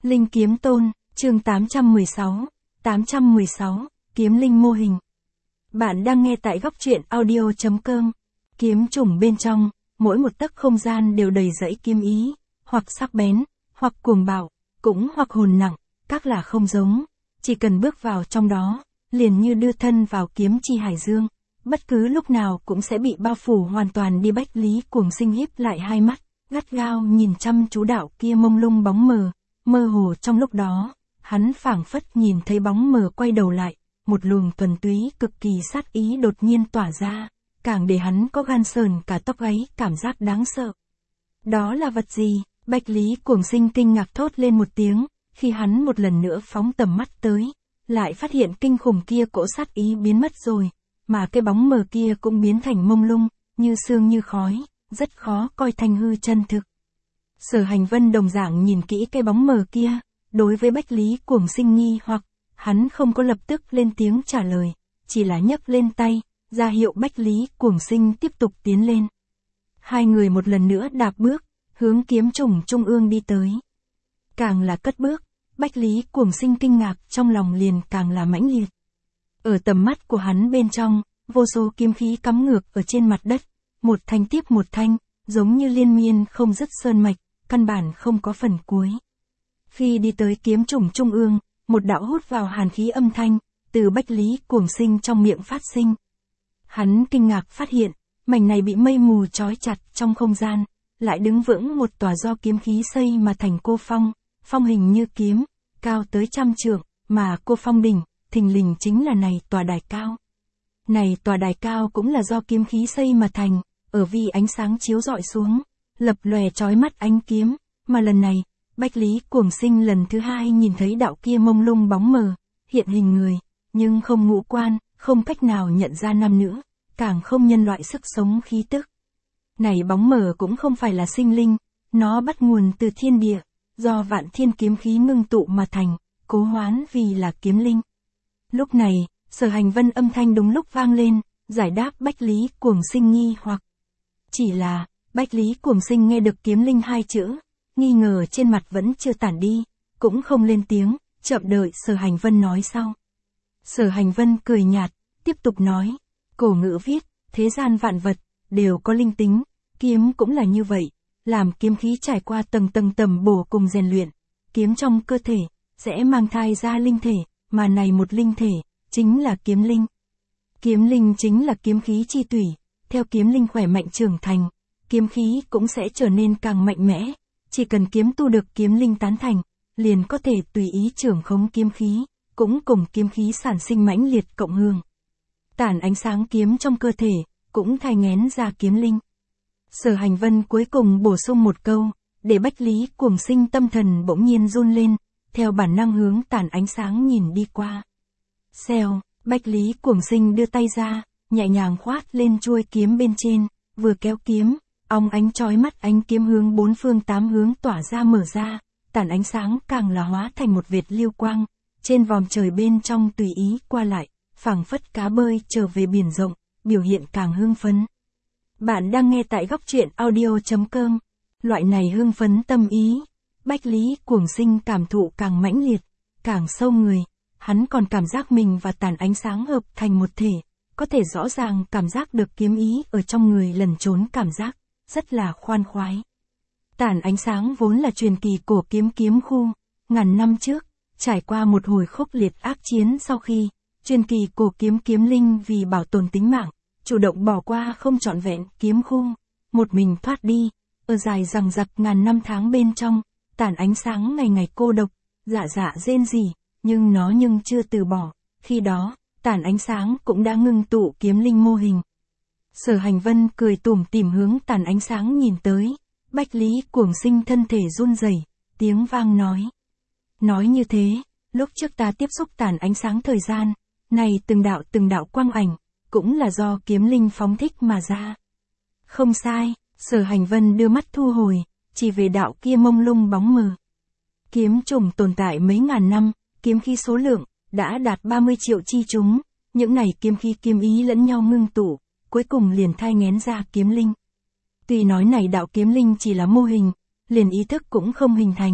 Linh Kiếm Tôn, chương 816, Kiếm Linh mô hình. Bạn đang nghe tại góc truyện audio.com. Kiếm trùng bên trong, mỗi một tấc không gian đều đầy rẫy kiếm ý, hoặc sắc bén, hoặc cuồng bạo, cũng hoặc hồn nặng, các là không giống. Chỉ cần bước vào trong đó, liền như đưa thân vào kiếm chi hải dương, bất cứ lúc nào cũng sẽ bị bao phủ hoàn toàn đi. Bách Lý Cuồng Sinh híp lại hai mắt, gắt gao nhìn chăm chú đạo kia mông lung bóng mờ. Mơ hồ trong lúc đó, hắn phảng phất nhìn thấy bóng mờ quay đầu lại, một luồng thuần túy cực kỳ sát ý đột nhiên tỏa ra, càng để hắn có gan sờn cả tóc gáy, cảm giác đáng sợ. Đó là vật gì? Bách Lý Cuồng Sinh kinh ngạc thốt lên một tiếng, khi hắn một lần nữa phóng tầm mắt tới, lại phát hiện kinh khủng kia cỗ sát ý biến mất rồi, mà cái bóng mờ kia cũng biến thành mông lung, như sương như khói, rất khó coi thành hư chân thực. Sở Hành Vân đồng dạng nhìn kỹ cái bóng mờ kia, đối với Bách Lý Cuồng Sinh nghi hoặc, hắn không có lập tức lên tiếng trả lời, chỉ là nhấc lên tay, ra hiệu Bách Lý Cuồng Sinh tiếp tục tiến lên. Hai người một lần nữa đạp bước, hướng kiếm trùng trung ương đi tới. Càng là cất bước, Bách Lý Cuồng Sinh kinh ngạc trong lòng liền càng là mãnh liệt. Ở tầm mắt của hắn bên trong, vô số kiếm khí cắm ngược ở trên mặt đất, một thanh tiếp một thanh, giống như liên miên không dứt sơn mạch, căn bản không có phần cuối. Khi đi tới kiếm trùng trung ương, một đạo hút vào hàn khí âm thanh, từ Bách Lý Cuồng Sinh trong miệng phát sinh. Hắn kinh ngạc phát hiện, mảnh này bị mây mù trói chặt trong không gian, lại đứng vững một tòa do kiếm khí xây mà thành cô phong, phong hình như kiếm, cao tới 100 trượng, mà cô phong đỉnh, thình lình chính là này tòa đài cao. Này tòa đài cao cũng là do kiếm khí xây mà thành, ở vì ánh sáng chiếu rọi xuống, lập lòe chói mắt ánh kiếm, mà lần này, Bách Lý Cuồng Sinh lần thứ hai nhìn thấy đạo kia mông lung bóng mờ, hiện hình người, nhưng không ngũ quan, không cách nào nhận ra nam nữ, càng không nhân loại sức sống khí tức. Này bóng mờ cũng không phải là sinh linh, nó bắt nguồn từ thiên địa, do vạn thiên kiếm khí ngưng tụ mà thành, cố hoán vì là kiếm linh. Lúc này, Sở Hành Vân âm thanh đúng lúc vang lên, giải đáp Bách Lý Cuồng Sinh nghi hoặc. Chỉ là, Bách Lý Cuồng Sinh nghe được kiếm linh hai chữ, nghi ngờ trên mặt vẫn chưa tản đi, cũng không lên tiếng, chậm đợi Sở Hành Vân nói sau. Sở Hành Vân cười nhạt, tiếp tục nói, cổ ngữ viết, thế gian vạn vật, đều có linh tính, kiếm cũng là như vậy, làm kiếm khí trải qua tầng tầng tầm bổ cùng rèn luyện, kiếm trong cơ thể, sẽ mang thai ra linh thể, mà này một linh thể, chính là kiếm linh. Kiếm linh chính là kiếm khí chi tủy, theo kiếm linh khỏe mạnh trưởng thành, kiếm khí cũng sẽ trở nên càng mạnh mẽ, chỉ cần kiếm tu được kiếm linh tán thành, liền có thể tùy ý trưởng khống kiếm khí, cũng cùng kiếm khí sản sinh mãnh liệt cộng hưởng. Tản ánh sáng kiếm trong cơ thể, cũng thai nghén ra kiếm linh. Sở Hành Vân cuối cùng bổ sung một câu, để Bách Lý Cuồng Sinh tâm thần bỗng nhiên run lên, theo bản năng hướng tản ánh sáng nhìn đi qua. Xèo, Bách Lý Cuồng Sinh đưa tay ra, nhẹ nhàng khoát lên chuôi kiếm bên trên, vừa kéo kiếm, óng ánh chói mắt ánh kiếm hướng bốn phương tám hướng tỏa ra mở ra, tản ánh sáng càng là hóa thành một vệt lưu quang, trên vòm trời bên trong tùy ý qua lại, phảng phất cá bơi trở về biển rộng, biểu hiện càng hưng phấn. Bạn đang nghe tại góc truyện audio.com. Loại này hưng phấn tâm ý, Bách Lý Cuồng Sinh cảm thụ càng mãnh liệt, càng sâu người, hắn còn cảm giác mình và tản ánh sáng hợp thành một thể, có thể rõ ràng cảm giác được kiếm ý ở trong người lẩn trốn cảm giác, rất là khoan khoái. Tản ánh sáng vốn là truyền kỳ cổ kiếm khu, ngàn năm trước, trải qua một hồi khốc liệt ác chiến sau khi, truyền kỳ cổ kiếm linh vì bảo tồn tính mạng, chủ động bỏ qua không trọn vẹn kiếm khu, một mình thoát đi, ở dài dằng dặc ngàn năm tháng bên trong, tản ánh sáng ngày ngày cô độc, dạ rên rỉ, nhưng nó chưa từ bỏ, khi đó, tản ánh sáng cũng đã ngưng tụ kiếm linh mô hình. Sở Hành Vân cười tủm tỉm hướng tản ánh sáng nhìn tới, Bách Lý Cuồng Sinh thân thể run rẩy, tiếng vang nói. Nói như thế, lúc trước ta tiếp xúc tản ánh sáng thời gian, này từng đạo quang ảnh, cũng là do kiếm linh phóng thích mà ra. Không sai, Sở Hành Vân đưa mắt thu hồi, chỉ về đạo kia mông lung bóng mờ. Kiếm trùng tồn tại mấy ngàn năm, kiếm khí số lượng, đã đạt 30 triệu chi chúng, những này kiếm khí kiếm ý lẫn nhau ngưng tụ, cuối cùng liền thai nghén ra kiếm linh. Tuy nói này đạo kiếm linh chỉ là mô hình, liền ý thức cũng không hình thành,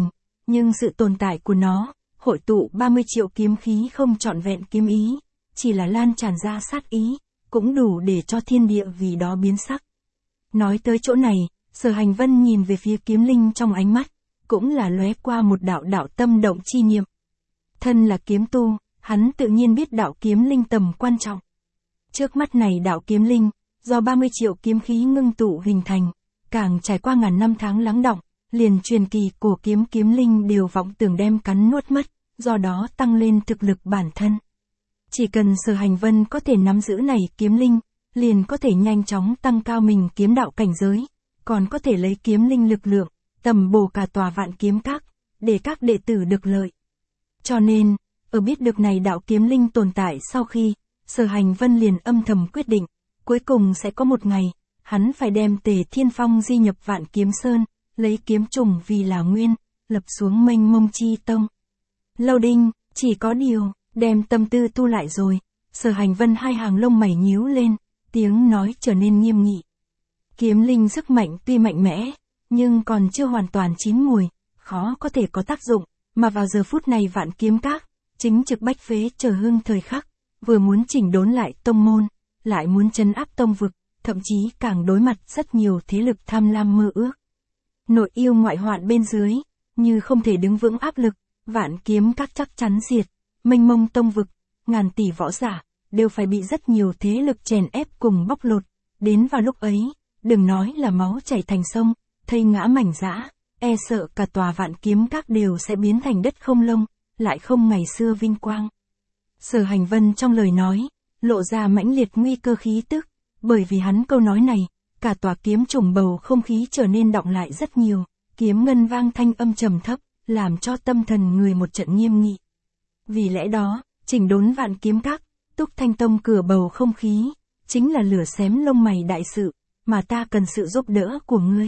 nhưng sự tồn tại của nó, hội tụ 30 triệu kiếm khí không trọn vẹn kiếm ý, chỉ là lan tràn ra sát ý, cũng đủ để cho thiên địa vì đó biến sắc. Nói tới chỗ này, Sở Hành Vân nhìn về phía kiếm linh trong ánh mắt, cũng là lóe qua một đạo đạo tâm động chi niệm. Thân là kiếm tu, hắn tự nhiên biết đạo kiếm linh tầm quan trọng. Trước mắt này đạo kiếm linh, do 30 triệu kiếm khí ngưng tụ hình thành, càng trải qua ngàn năm tháng lắng đọng, liền truyền kỳ cổ kiếm linh đều vọng tưởng đem cắn nuốt mất, do đó tăng lên thực lực bản thân. Chỉ cần Sở Hành Vân có thể nắm giữ này kiếm linh, liền có thể nhanh chóng tăng cao mình kiếm đạo cảnh giới, còn có thể lấy kiếm linh lực lượng, tầm bổ cả tòa Vạn Kiếm Các, để các đệ tử được lợi. Cho nên, ở biết được này đạo kiếm linh tồn tại sau khi, Sở Hành Vân liền âm thầm quyết định, cuối cùng sẽ có một ngày, hắn phải đem Tề Thiên Phong di nhập Vạn Kiếm Sơn, lấy kiếm trùng vì là nguyên, lập xuống mênh mông chi tông. Lâu Đinh, chỉ có điều, đem tâm tư tu lại rồi, Sở Hành Vân hai hàng lông mày nhíu lên, tiếng nói trở nên nghiêm nghị. Kiếm linh sức mạnh tuy mạnh mẽ, nhưng còn chưa hoàn toàn chín mùi, khó có thể có tác dụng, mà vào giờ phút này Vạn Kiếm Các, chính trực bách phế chờ hưng thời khắc, vừa muốn chỉnh đốn lại tông môn, lại muốn trấn áp tông vực, thậm chí càng đối mặt rất nhiều thế lực tham lam mơ ước. Nội yêu ngoại hoạn bên dưới, như không thể đứng vững áp lực, Vạn Kiếm Các chắc chắn diệt, mênh mông tông vực, ngàn tỷ võ giả, đều phải bị rất nhiều thế lực chèn ép cùng bóc lột. Đến vào lúc ấy, đừng nói là máu chảy thành sông, thây ngã mảnh dã, e sợ cả tòa Vạn Kiếm Các đều sẽ biến thành đất không lông, lại không ngày xưa vinh quang. Sở Hành Vân trong lời nói, lộ ra mãnh liệt nguy cơ khí tức, bởi vì hắn câu nói này, cả tòa kiếm trùng bầu không khí trở nên đọng lại rất nhiều, kiếm ngân vang thanh âm trầm thấp, làm cho tâm thần người một trận nghiêm nghị. Vì lẽ đó, chỉnh đốn Vạn Kiếm Các, Túc Thanh Tông cửa bầu không khí, chính là lửa xém lông mày đại sự, mà ta cần sự giúp đỡ của ngươi.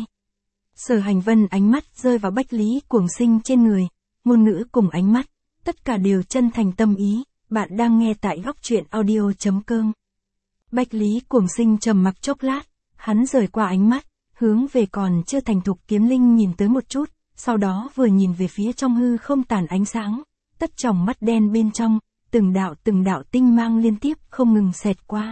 Sở Hành Vân ánh mắt rơi vào Bách Lý Cuồng Sinh trên người, ngôn ngữ cùng ánh mắt, tất cả đều chân thành tâm ý, bạn đang nghe tại Góc Truyện Audio.com. Bách Lý Cuồng Sinh trầm mặc chốc lát, hắn rời qua ánh mắt, hướng về còn chưa thành thục kiếm linh nhìn tới một chút, sau đó vừa nhìn về phía trong hư không tàn ánh sáng, tất tròng mắt đen bên trong, từng đạo tinh mang liên tiếp không ngừng xẹt qua.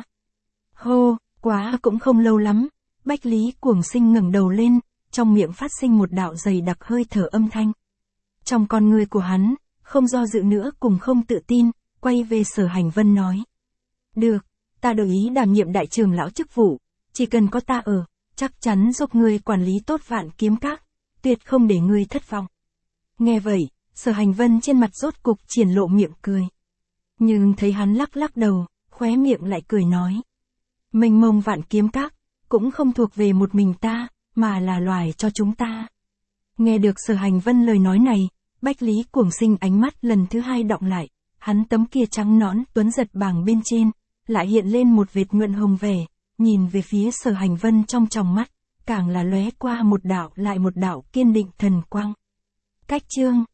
Hô, quá cũng không lâu lắm, Bách Lý Cuồng Sinh ngẩng đầu lên, trong miệng phát sinh một đạo dày đặc hơi thở âm thanh. Trong con người của hắn, không do dự nữa cùng không tự tin, quay về Sở Hành Vân nói. Được, ta đồng ý đảm nhiệm đại trưởng lão chức vụ, chỉ cần có ta ở, chắc chắn giúp ngươi quản lý tốt Vạn Kiếm Các, tuyệt không để ngươi thất vọng. Nghe vậy, Sở Hành Vân trên mặt rốt cục triển lộ miệng cười. Nhưng thấy hắn lắc lắc đầu, khóe miệng lại cười nói. Mênh mông Vạn Kiếm Các, cũng không thuộc về một mình ta, mà là loài cho chúng ta. Nghe được Sở Hành Vân lời nói này, Bách Lý Cuồng Sinh ánh mắt lần thứ hai đọng lại, hắn tấm kia trắng nõn tuấn giật bàng bên trên, lại hiện lên một vệt nhuận hồng vẻ, nhìn về phía Sở Hành Vân trong tròng mắt, càng là lóe qua một đạo lại một đạo kiên định thần quang. Cách chương